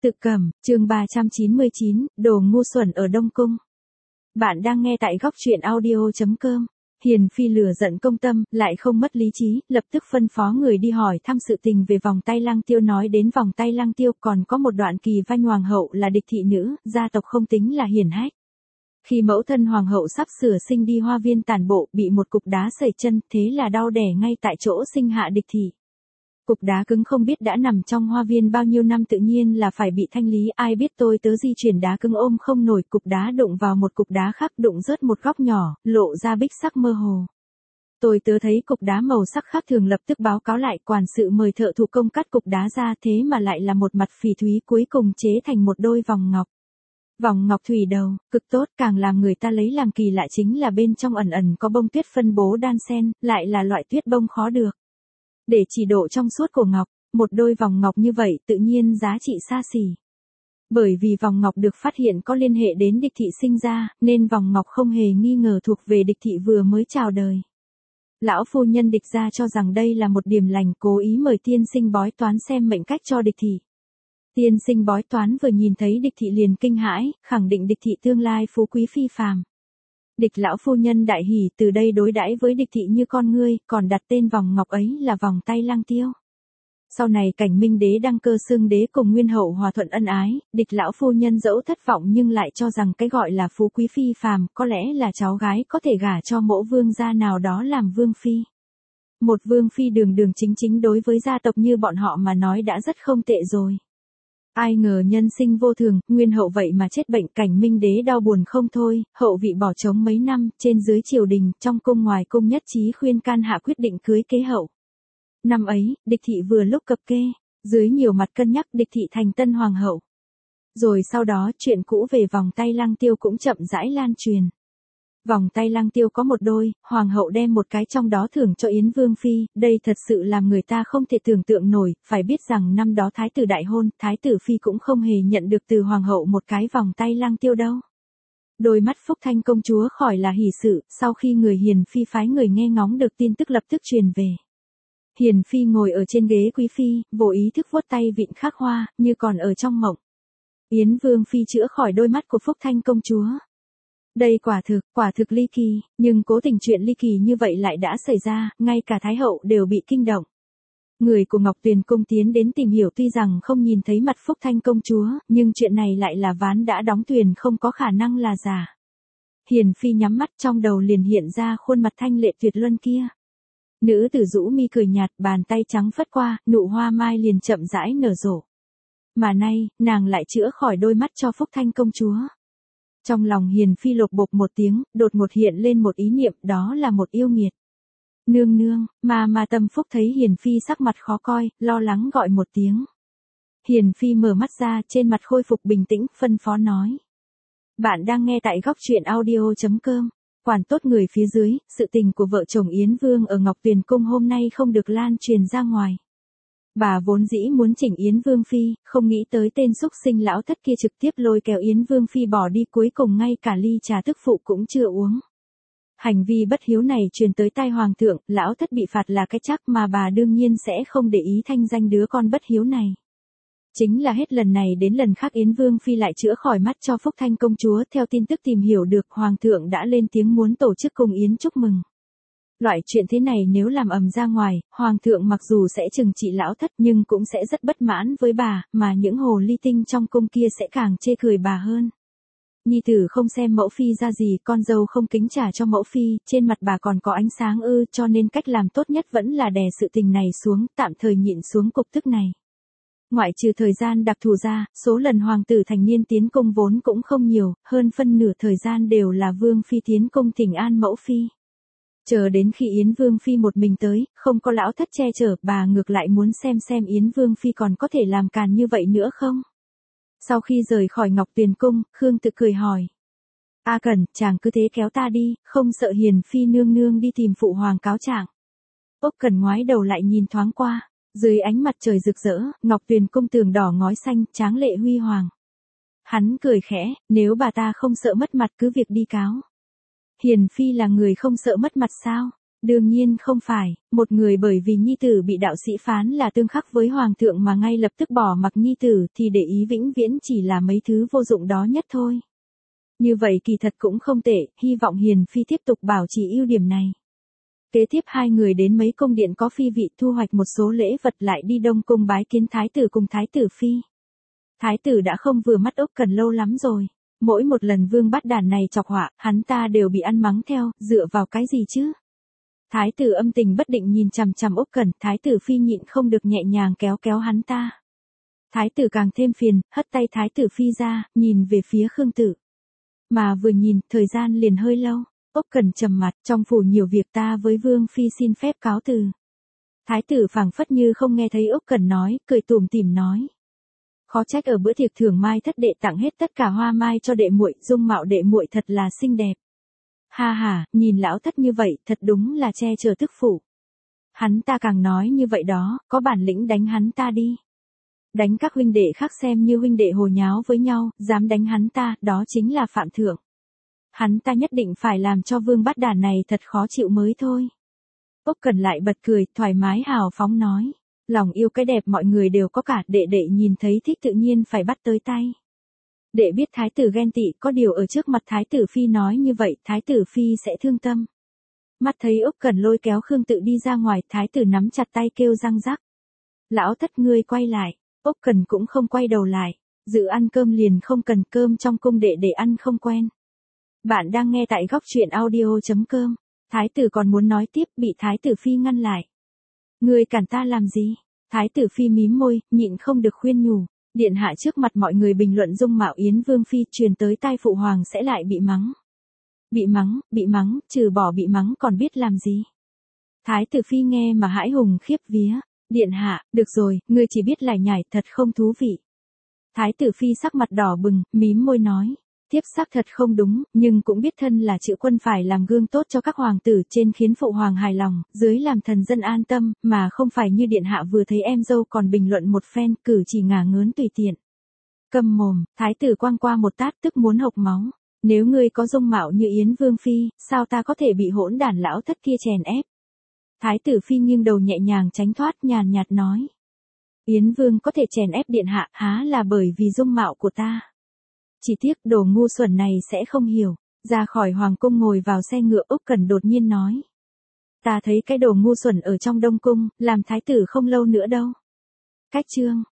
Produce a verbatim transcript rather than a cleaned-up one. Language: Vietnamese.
Tự Cẩm, chương ba trăm chín mươi chín, đồ ngu xuẩn ở Đông Cung. Bạn đang nghe tại góc truyện audio chấm com. Hiền Phi lửa giận công tâm, lại không mất lý trí, lập tức phân phó người đi hỏi thăm sự tình về vòng tay Lăng Tiêu. Nói đến vòng tay Lăng Tiêu còn có một đoạn kỳ Vanh hoàng hậu là địch thị nữ, gia tộc không tính là hiển hách. Khi mẫu thân hoàng hậu sắp sửa sinh đi hoa viên tản bộ, bị một cục đá sẩy chân, thế là đau đẻ ngay tại chỗ sinh hạ địch thị. Cục đá cứng không biết đã nằm trong hoa viên bao nhiêu năm, tự nhiên là phải bị thanh lý, ai biết tôi tớ di chuyển đá cứng ôm không nổi, cục đá đụng vào một cục đá khác, đụng rớt một góc nhỏ, lộ ra bích sắc mơ hồ. Tôi tớ thấy cục đá màu sắc khác thường lập tức báo cáo lại, quản sự mời thợ thủ công cắt cục đá ra, thế mà lại là một mặt phỉ thúy, cuối cùng chế thành một đôi vòng ngọc. Vòng ngọc thủy đầu, cực tốt, càng làm người ta lấy làm kỳ lạ chính là bên trong ẩn ẩn có bông tuyết phân bố đan xen, lại là loại tuyết bông khó được. Để chỉ độ trong suốt của ngọc, một đôi vòng ngọc như vậy tự nhiên giá trị xa xỉ. Bởi vì vòng ngọc được phát hiện có liên hệ đến địch thị sinh ra, nên vòng ngọc không hề nghi ngờ thuộc về địch thị vừa mới chào đời. Lão phu nhân địch gia cho rằng đây là một điểm lành, cố ý mời tiên sinh bói toán xem mệnh cách cho địch thị. Tiên sinh bói toán vừa nhìn thấy địch thị liền kinh hãi, khẳng định địch thị tương lai phú quý phi phàm. Địch lão phu nhân đại hỉ, từ đây đối đãi với địch thị như con ngươi, còn đặt tên vòng ngọc ấy là vòng tay Lăng Tiêu. Sau này Cảnh Minh đế đăng cơ xưng đế cùng Nguyên hậu hòa thuận ân ái, địch lão phu nhân dẫu thất vọng nhưng lại cho rằng cái gọi là phú quý phi phàm có lẽ là cháu gái có thể gả cho mẫu vương gia nào đó làm vương phi. Một vương phi đường đường chính chính đối với gia tộc như bọn họ mà nói đã rất không tệ rồi. Ai ngờ nhân sinh vô thường, Nguyên hậu vậy mà chết bệnh, Cảnh Minh đế đau buồn không thôi, hậu vị bỏ trống mấy năm, trên dưới triều đình, trong cung ngoài cung nhất trí khuyên can hạ quyết định cưới kế hậu. Năm ấy, địch thị vừa lúc cập kê, dưới nhiều mặt cân nhắc địch thị thành tân hoàng hậu. Rồi sau đó chuyện cũ về vòng tay Lăng Tiêu cũng chậm rãi lan truyền. Vòng tay Lăng Tiêu có một đôi, hoàng hậu đem một cái trong đó thưởng cho Yến Vương Phi, đây thật sự làm người ta không thể tưởng tượng nổi, phải biết rằng năm đó thái tử đại hôn, thái tử Phi cũng không hề nhận được từ hoàng hậu một cái vòng tay Lăng Tiêu đâu. Đôi mắt Phúc Thanh công chúa khỏi là hỉ sự, sau khi người Hiền Phi phái người nghe ngóng được tin tức lập tức truyền về. Hiền Phi ngồi ở trên ghế quý phi, vô ý thức vuốt tay vịn khắc hoa, như còn ở trong mộng. Yến Vương Phi chữa khỏi đôi mắt của Phúc Thanh công chúa. Đây quả thực, quả thực ly kỳ, nhưng cố tình chuyện ly kỳ như vậy lại đã xảy ra, ngay cả Thái hậu đều bị kinh động. Người của Ngọc Tuyền cung tiến đến tìm hiểu, tuy rằng không nhìn thấy mặt Phúc Thanh công chúa, nhưng chuyện này lại là ván đã đóng thuyền, không có khả năng là giả. Hiền Phi nhắm mắt, trong đầu liền hiện ra khuôn mặt thanh lệ tuyệt luân kia. Nữ tử rũ mi cười nhạt, bàn tay trắng phất qua, nụ hoa mai liền chậm rãi nở rộ. Mà nay, nàng lại chữa khỏi đôi mắt cho Phúc Thanh công chúa. Trong lòng Hiền Phi lột bột một tiếng, đột ngột hiện lên một ý niệm, đó là một yêu nghiệt. Nương nương, mà mà Tâm Phúc thấy Hiền Phi sắc mặt khó coi, lo lắng gọi một tiếng. Hiền Phi mở mắt ra, trên mặt khôi phục bình tĩnh, phân phó nói. Bạn đang nghe tại góc truyện audio chấm com. Quản tốt người phía dưới, sự tình của vợ chồng Yến Vương ở Ngọc Tuyền cung hôm nay không được lan truyền ra ngoài. Bà vốn dĩ muốn chỉnh Yến Vương Phi, không nghĩ tới tên xúc sinh lão thất kia trực tiếp lôi kéo Yến Vương Phi bỏ đi, cuối cùng ngay cả ly trà thức phụ cũng chưa uống. Hành vi bất hiếu này truyền tới tai hoàng thượng, lão thất bị phạt là cái chắc, mà bà đương nhiên sẽ không để ý thanh danh đứa con bất hiếu này. Chính là hết lần này đến lần khác Yến Vương Phi lại chữa khỏi mắt cho Phúc Thanh công chúa, theo tin tức tìm hiểu được, hoàng thượng đã lên tiếng muốn tổ chức cung yến chúc mừng. Loại chuyện thế này nếu làm ầm ra ngoài, hoàng thượng mặc dù sẽ trừng trị lão thất nhưng cũng sẽ rất bất mãn với bà, mà những hồ ly tinh trong cung kia sẽ càng chê cười bà hơn. Nhi tử không xem mẫu phi ra gì, con dâu không kính trả cho mẫu phi, trên mặt bà còn có ánh sáng ư, cho nên cách làm tốt nhất vẫn là đè sự tình này xuống, tạm thời nhịn xuống cục tức này. Ngoại trừ thời gian đặc thù ra, số lần hoàng tử thành niên tiến cung vốn cũng không nhiều, hơn phân nửa thời gian đều là Vương Phi tiến cung thỉnh an mẫu phi. Chờ đến khi Yến Vương Phi một mình tới, không có lão thất che chở, bà ngược lại muốn xem xem Yến Vương Phi còn có thể làm càn như vậy nữa không. Sau khi rời khỏi Ngọc Tuyền cung, Khương Tự cười hỏi. A Cẩn, chàng cứ thế kéo ta đi, không sợ Hiền Phi nương nương đi tìm phụ hoàng cáo trạng. Ốc Cẩn ngoái đầu lại nhìn thoáng qua. Dưới ánh mặt trời rực rỡ, Ngọc Tuyền cung tường đỏ ngói xanh, tráng lệ huy hoàng. Hắn cười khẽ, nếu bà ta không sợ mất mặt cứ việc đi cáo. Hiền Phi là người không sợ mất mặt sao? Đương nhiên không phải, một người bởi vì nhi tử bị đạo sĩ phán là tương khắc với hoàng thượng mà ngay lập tức bỏ mặc nhi tử thì để ý vĩnh viễn chỉ là mấy thứ vô dụng đó nhất thôi. Như vậy kỳ thật cũng không tệ, hy vọng Hiền Phi tiếp tục bảo trì ưu điểm này. Kế tiếp hai người đến mấy cung điện có phi vị thu hoạch một số lễ vật lại đi Đông Cung bái kiến thái tử cùng thái tử phi. Thái tử đã không vừa mắt Úc Cẩn lâu lắm rồi. Mỗi một lần Vương Bát Đản này chọc họa, hắn ta đều bị ăn mắng theo, dựa vào cái gì chứ? Thái tử âm tình bất định nhìn chằm chằm Úc Cẩn, thái tử phi nhịn không được nhẹ nhàng kéo kéo hắn ta. Thái tử càng thêm phiền, hất tay thái tử phi ra, nhìn về phía Khương Tử. Mà vừa nhìn, thời gian liền hơi lâu. Úc Cẩn trầm mặt, trong phủ nhiều việc ta với Vương phi xin phép cáo từ. Thái tử phảng phất như không nghe thấy Úc Cẩn nói, cười tủm tỉm nói. Khó trách ở bữa tiệc thưởng mai thất đệ tặng hết tất cả hoa mai cho đệ muội, dung mạo đệ muội thật là xinh đẹp. Ha ha, nhìn lão thất như vậy, thật đúng là che chở tức phụ. Hắn ta càng nói như vậy đó, có bản lĩnh đánh hắn ta đi. Đánh các huynh đệ khác xem như huynh đệ hồ nháo với nhau, dám đánh hắn ta, đó chính là phạm thượng. Hắn ta nhất định phải làm cho Vương Bát Đản này thật khó chịu mới thôi. Úc Cẩn lại bật cười, thoải mái hào phóng nói. Lòng yêu cái đẹp mọi người đều có cả, đệ đệ nhìn thấy thích tự nhiên phải bắt tới tay. Đệ biết thái tử ghen tị, có điều ở trước mặt thái tử phi nói như vậy, thái tử phi sẽ thương tâm. Mắt thấy Úc Cẩn lôi kéo Khương Tự đi ra ngoài, thái tử nắm chặt tay kêu răng rắc. Lão thất ngươi quay lại, Úc Cẩn cũng không quay đầu lại, dự ăn cơm liền không cần, cơm trong cung đệ để ăn không quen. Bạn đang nghe tại góc truyện audio chấm com. Thái tử còn muốn nói tiếp, bị thái tử phi ngăn lại. Ngươi cản ta làm gì? Thái tử phi mím môi, nhịn không được khuyên nhủ. Điện hạ trước mặt mọi người bình luận dung mạo Yến Vương phi, truyền tới tai phụ hoàng sẽ lại bị mắng. Bị mắng, bị mắng, trừ bỏ bị mắng còn biết làm gì? Thái tử phi nghe mà hãi hùng khiếp vía. Điện hạ, được rồi, ngươi chỉ biết lải nhải, thật không thú vị. Thái tử phi sắc mặt đỏ bừng, mím môi nói. Tiếp xác thật không đúng, nhưng cũng biết thân là chữ quân phải làm gương tốt cho các hoàng tử, trên khiến phụ hoàng hài lòng, dưới làm thần dân an tâm, mà không phải như điện hạ vừa thấy em dâu còn bình luận một phen, cử chỉ ngả ngớn tùy tiện. Câm mồm, thái tử quăng qua một tát tức muốn hộc máu. Nếu ngươi có dung mạo như Yến Vương phi, sao ta có thể bị hỗn đản lão thất kia chèn ép? Thái tử phi nghiêng đầu nhẹ nhàng tránh thoát, nhàn nhạt nói. Yến Vương có thể chèn ép điện hạ, há là bởi vì dung mạo của ta. Chỉ tiếc đồ ngu xuẩn này sẽ không hiểu. Ra khỏi hoàng cung ngồi vào xe ngựa, Úc Cẩn đột nhiên nói. Ta thấy cái đồ ngu xuẩn ở trong Đông Cung, làm thái tử không lâu nữa đâu. Cách chương.